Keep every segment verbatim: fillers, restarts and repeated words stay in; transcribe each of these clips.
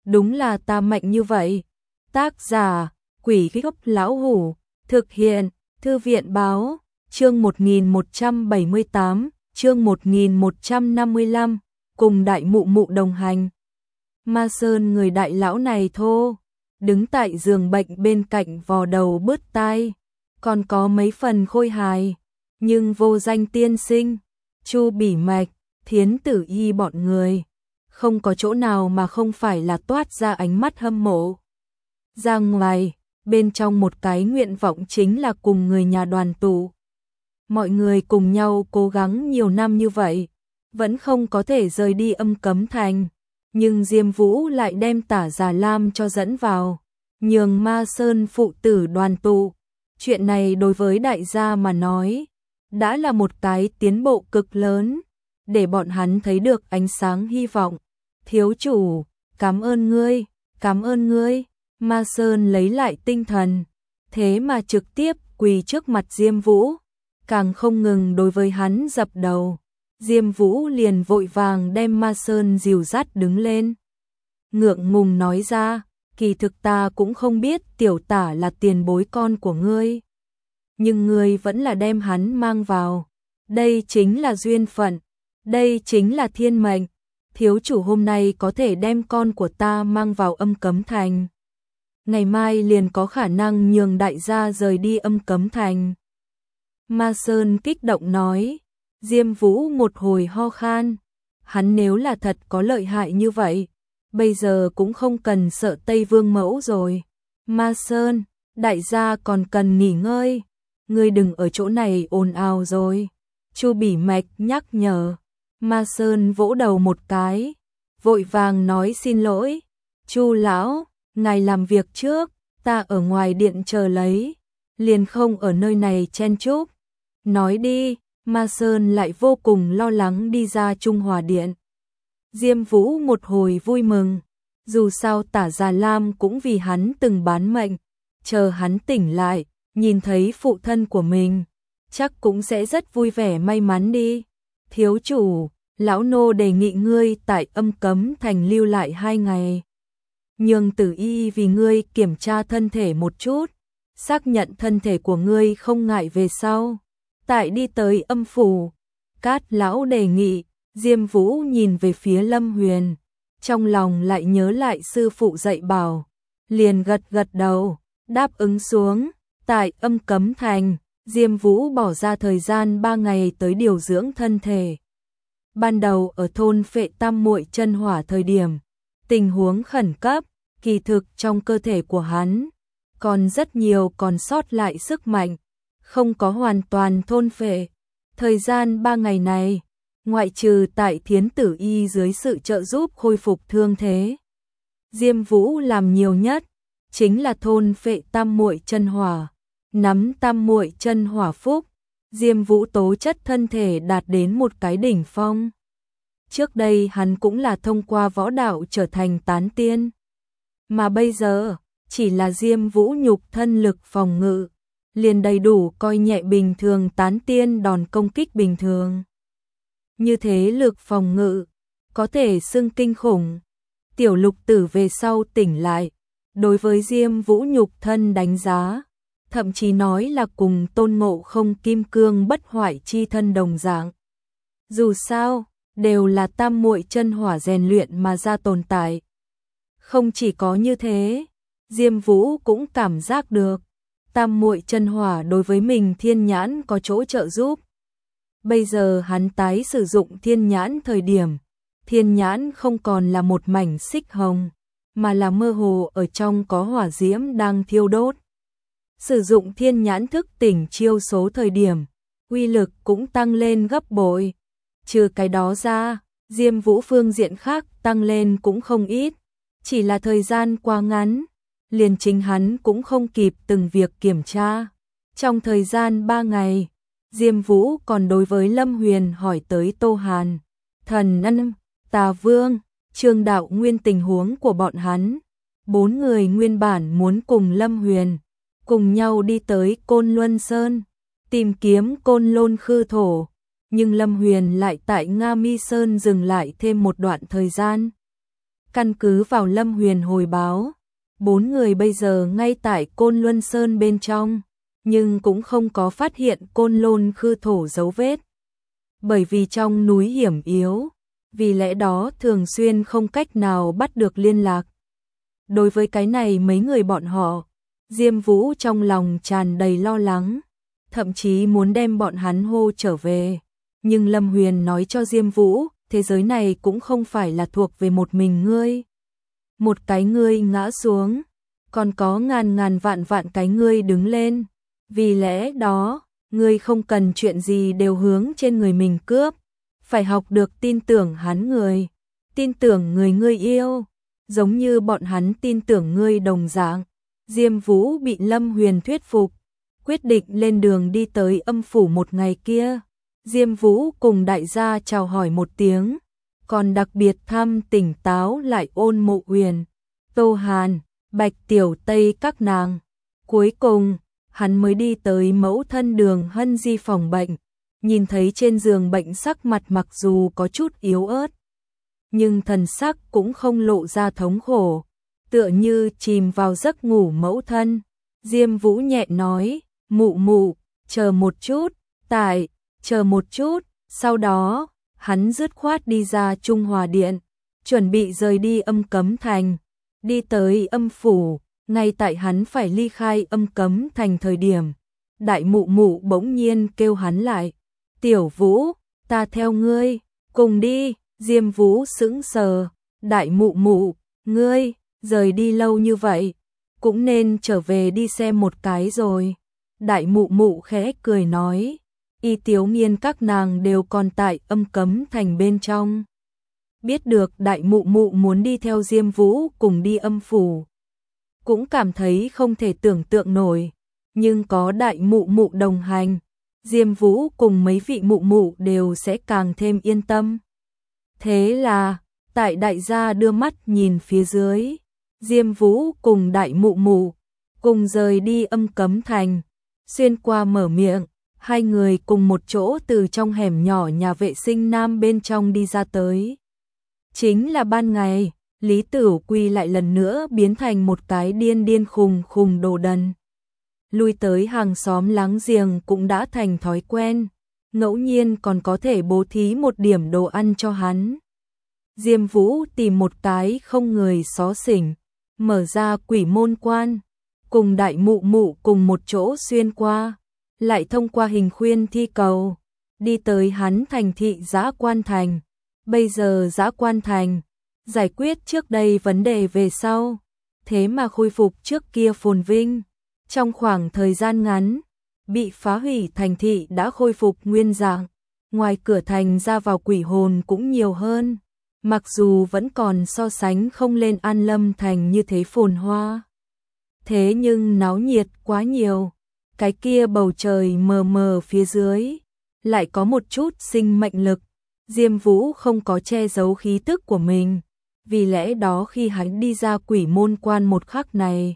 đúng là ta mạnh như vậy. Tác giả, Quỷ Gốc Lão Hủ, thực hiện, Thư viện Báo, chương một nghìn một trăm bảy mươi tám, chương một nghìn một trăm năm mươi lăm, cùng đại mụ mụ đồng hành. Ma Sơn người đại lão này thô, đứng tại giường bệnh bên cạnh vò đầu bứt tai, còn có mấy phần khôi hài, nhưng vô danh tiên sinh, Chu Bỉ Mạch, Thiến Tử Y bọn người, không có chỗ nào mà không phải là toát ra ánh mắt hâm mộ. Ra ngoài, bên trong một cái nguyện vọng chính là cùng người nhà đoàn tụ. Mọi người cùng nhau cố gắng nhiều năm như vậy, vẫn không có thể rời đi Âm Cấm Thành, nhưng Diêm Vũ lại đem Tả Già Lam cho dẫn vào, nhường Ma Sơn phụ tử đoàn tụ. Chuyện này đối với đại gia mà nói, đã là một cái tiến bộ cực lớn, để bọn hắn thấy được ánh sáng hy vọng. Thiếu chủ, cảm ơn ngươi, cảm ơn ngươi. Ma Sơn lấy lại tinh thần, thế mà trực tiếp quỳ trước mặt Diêm Vũ, càng không ngừng đối với hắn dập đầu. Diêm Vũ liền vội vàng đem Ma Sơn dìu dắt đứng lên. Ngượng ngùng nói ra, kỳ thực ta cũng không biết tiểu Tả là tiền bối con của ngươi, nhưng ngươi vẫn là đem hắn mang vào. Đây chính là duyên phận, đây chính là thiên mệnh. Thiếu chủ hôm nay có thể đem con của ta mang vào Âm Cấm Thành, ngày mai liền có khả năng nhường đại gia rời đi Âm Cấm Thành. Ma Sơn kích động nói. Diêm Vũ một hồi ho khan, hắn nếu là thật có lợi hại như vậy, bây giờ cũng không cần sợ Tây Vương Mẫu rồi. Ma Sơn, đại gia còn cần nghỉ ngơi, ngươi đừng ở chỗ này ồn ào rồi. Chu Bỉ Mạch nhắc nhở. Ma Sơn vỗ đầu một cái, vội vàng nói xin lỗi. Chu lão, ngài làm việc trước, ta ở ngoài điện chờ lấy, liền không ở nơi này chen chúc. Nói đi. Ma Sơn lại vô cùng lo lắng đi ra Trung Hòa Điện. Diêm Vũ một hồi vui mừng, dù sao Tả Già Lam cũng vì hắn từng bán mệnh, chờ hắn tỉnh lại, nhìn thấy phụ thân của mình, chắc cũng sẽ rất vui vẻ may mắn đi. Thiếu chủ, lão nô đề nghị ngươi tại Âm Cấm Thành lưu lại hai ngày. Nhường Tử Y vì ngươi kiểm tra thân thể một chút, xác nhận thân thể của ngươi không ngại về sau tại đi tới âm phủ. Cát lão đề nghị. Diêm Vũ nhìn về phía Lâm Huyền, trong lòng lại nhớ lại sư phụ dạy bảo, liền gật gật đầu, đáp ứng xuống. Tại Âm Cấm Thành, Diêm Vũ bỏ ra thời gian ba ngày tới điều dưỡng thân thể. Ban đầu ở thôn Phệ Tam Muội Chân Hỏa thời điểm, tình huống khẩn cấp, kỳ thực trong cơ thể của hắn còn rất nhiều còn sót lại sức mạnh, không có hoàn toàn thôn phệ. Thời gian ba ngày này, ngoại trừ tại Thiến Tử Y dưới sự trợ giúp khôi phục thương thế, Diêm Vũ làm nhiều nhất chính là thôn phệ Tam Muội Chân Hỏa, nắm Tam Muội Chân Hỏa phúc. Diêm Vũ tố chất thân thể đạt đến một cái đỉnh phong. Trước đây hắn cũng là thông qua võ đạo trở thành tán tiên, mà bây giờ chỉ là Diêm Vũ nhục thân lực phòng ngự liền đầy đủ coi nhẹ bình thường tán tiên đòn công kích bình thường. Như thế lực phòng ngự, có thể xưng kinh khủng. Tiểu Lục Tử về sau tỉnh lại, đối với Diêm Vũ nhục thân đánh giá, thậm chí nói là cùng Tôn Ngộ Không kim cương bất hoại chi thân đồng dạng. Dù sao, đều là Tam Muội Chân Hỏa rèn luyện mà ra tồn tại. Không chỉ có như thế, Diêm Vũ cũng cảm giác được Tam Muội Chân Hỏa đối với mình thiên nhãn có chỗ trợ giúp. Bây giờ hắn tái sử dụng thiên nhãn thời điểm, thiên nhãn không còn là một mảnh xích hồng, mà là mơ hồ ở trong có hỏa diễm đang thiêu đốt. Sử dụng thiên nhãn thức tỉnh chiêu số thời điểm, uy lực cũng tăng lên gấp bội. Trừ cái đó ra, Diêm Vũ phương diện khác tăng lên cũng không ít, chỉ là thời gian quá ngắn, liền chính hắn cũng không kịp từng việc kiểm tra. Trong thời gian ba ngày, Diêm Vũ còn đối với Lâm Huyền hỏi tới Tô Hàn, Thần Ân, Tà Vương, Trương Đạo Nguyên tình huống của bọn hắn. Bốn người nguyên bản muốn cùng Lâm Huyền cùng nhau đi tới Côn Luân Sơn, tìm kiếm Côn Lôn Khư Thổ, nhưng Lâm Huyền lại tại Nga Mi Sơn dừng lại thêm một đoạn thời gian. Căn cứ vào Lâm Huyền hồi báo, bốn người bây giờ ngay tại Côn Luân Sơn bên trong, nhưng cũng không có phát hiện Côn Lôn Khư Thổ dấu vết. Bởi vì trong núi hiểm yếu, vì lẽ đó thường xuyên không cách nào bắt được liên lạc. Đối với cái này mấy người bọn họ, Diêm Vũ trong lòng tràn đầy lo lắng, thậm chí muốn đem bọn hắn hô trở về. Nhưng Lâm Huyền nói cho Diêm Vũ, thế giới này cũng không phải là thuộc về một mình ngươi. Một cái ngươi ngã xuống, còn có ngàn ngàn vạn vạn cái ngươi đứng lên. Vì lẽ đó, ngươi không cần chuyện gì đều hướng trên người mình cướp, phải học được tin tưởng hắn người, tin tưởng người ngươi yêu, giống như bọn hắn tin tưởng ngươi đồng dạng. Diêm Vũ bị Lâm Huyền thuyết phục, quyết định lên đường đi tới âm phủ một ngày kia. Diêm Vũ cùng đại gia chào hỏi một tiếng, còn đặc biệt thăm tỉnh táo lại Ôn Mộ Huyền, Tô Hàn, Bạch Tiểu Tây các nàng. Cuối cùng, hắn mới đi tới mẫu thân Đường Hân Di phòng bệnh, nhìn thấy trên giường bệnh sắc mặt mặc dù có chút yếu ớt, nhưng thần sắc cũng không lộ ra thống khổ, tựa như chìm vào giấc ngủ mẫu thân. Diêm Vũ nhẹ nói, mụ mụ, chờ một chút, tại, chờ một chút, sau đó, hắn dứt khoát đi ra Trung Hòa Điện, chuẩn bị rời đi Âm Cấm Thành, đi tới âm phủ. Ngay tại hắn phải ly khai Âm Cấm Thành thời điểm, đại mụ mụ bỗng nhiên kêu hắn lại, Tiểu Vũ, ta theo ngươi, cùng đi. Diêm Vũ sững sờ, đại mụ mụ, ngươi, rời đi lâu như vậy, cũng nên trở về đi xem một cái rồi. Đại mụ mụ khẽ cười nói, Y Tiếu Nghiên các nàng đều còn tại Âm Cấm Thành bên trong. Biết được đại mụ mụ muốn đi theo Diêm Vũ cùng đi âm phủ, cũng cảm thấy không thể tưởng tượng nổi, nhưng có đại mụ mụ đồng hành, Diêm Vũ cùng mấy vị mụ mụ đều sẽ càng thêm yên tâm. Thế là, tại đại gia đưa mắt nhìn phía dưới, Diêm Vũ cùng đại mụ mụ cùng rời đi Âm Cấm Thành, xuyên qua mở miệng, hai người cùng một chỗ từ trong hẻm nhỏ nhà vệ sinh nam bên trong đi ra tới. Chính là ban ngày, Lý Tửu Quy lại lần nữa biến thành một cái điên điên khùng khùng đồ đần. Lui tới hàng xóm láng giềng cũng đã thành thói quen, ngẫu nhiên còn có thể bố thí một điểm đồ ăn cho hắn. Diêm Vũ tìm một cái không người xó xỉnh, mở ra quỷ môn quan, cùng đại mụ mụ cùng một chỗ xuyên qua, lại thông qua hình khuyên thi cầu, đi tới hắn thành thị Dã Quan Thành. Bây giờ Dã Quan Thành giải quyết trước đây vấn đề về sau, thế mà khôi phục trước kia phồn vinh. Trong khoảng thời gian ngắn, bị phá hủy thành thị đã khôi phục nguyên dạng, ngoài cửa thành ra vào quỷ hồn cũng nhiều hơn, mặc dù vẫn còn so sánh không lên An Lâm Thành như thế phồn hoa. Thế nhưng náo nhiệt quá nhiều, cái kia bầu trời mờ mờ phía dưới, lại có một chút sinh mệnh lực. Diêm Vũ không có che giấu khí tức của mình, vì lẽ đó khi hắn đi ra quỷ môn quan một khắc này,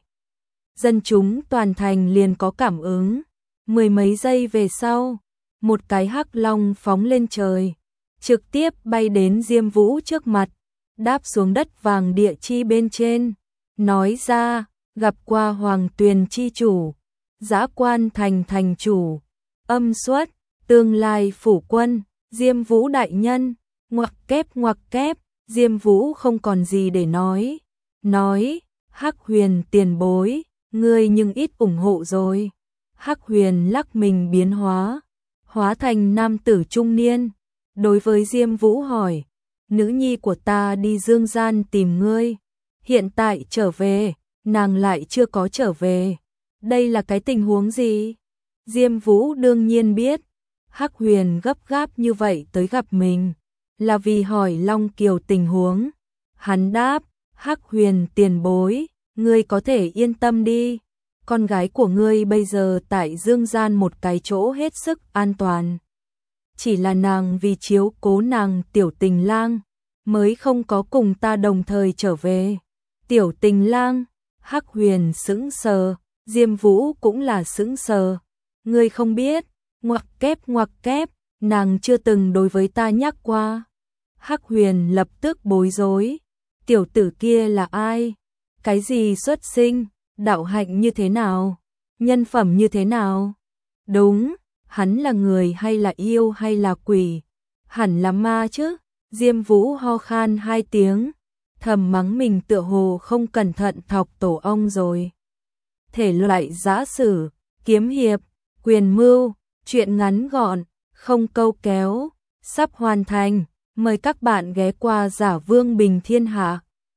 dân chúng toàn thành liền có cảm ứng. Mười mấy giây về sau, một cái hắc long phóng lên trời, trực tiếp bay đến Diêm Vũ trước mặt, đáp xuống đất vàng địa chi bên trên, nói ra, gặp qua Hoàng Tuyền chi chủ, Dã Quan Thành thành chủ, Âm Xuất, tương lai phủ quân, Diêm Vũ đại nhân. Ngoặc kép ngoặc kép, Diêm Vũ không còn gì để nói, nói, Hắc Huyền tiền bối, ngươi nhưng ít ủng hộ rồi. Hắc Huyền lắc mình biến hóa, hóa thành nam tử trung niên, đối với Diêm Vũ hỏi, nữ nhi của ta đi dương gian tìm ngươi, hiện tại trở về, nàng lại chưa có trở về, đây là cái tình huống gì? Diêm Vũ đương nhiên biết, Hắc Huyền gấp gáp như vậy tới gặp mình, là vì hỏi Long Kiều tình huống. Hắn đáp, Hắc Huyền tiền bối, ngươi có thể yên tâm đi, con gái của ngươi bây giờ tại dương gian một cái chỗ hết sức an toàn. Chỉ là nàng vì chiếu cố nàng Tiểu Tình Lang, mới không có cùng ta đồng thời trở về. Tiểu Tình Lang, Hắc Huyền sững sờ, Diêm Vũ cũng là sững sờ. Ngươi không biết, ngoặc kép ngoặc kép, nàng chưa từng đối với ta nhắc qua. Hắc Huyền lập tức bối rối, Tiểu tử kia là ai? Cái gì xuất sinh? Đạo hạnh như thế nào? Nhân phẩm như thế nào? Đúng, hắn là người hay là yêu hay là quỷ? Hẳn là ma chứ. Diêm Vũ ho khan hai tiếng, thầm mắng mình tựa hồ không cẩn thận thọc tổ ong rồi. Thể loại giã sử, kiếm hiệp, quyền mưu, truyện ngắn gọn, không câu kéo, sắp hoàn thành. Mời các bạn ghé qua Giả Vương Bình Thiên Hạ.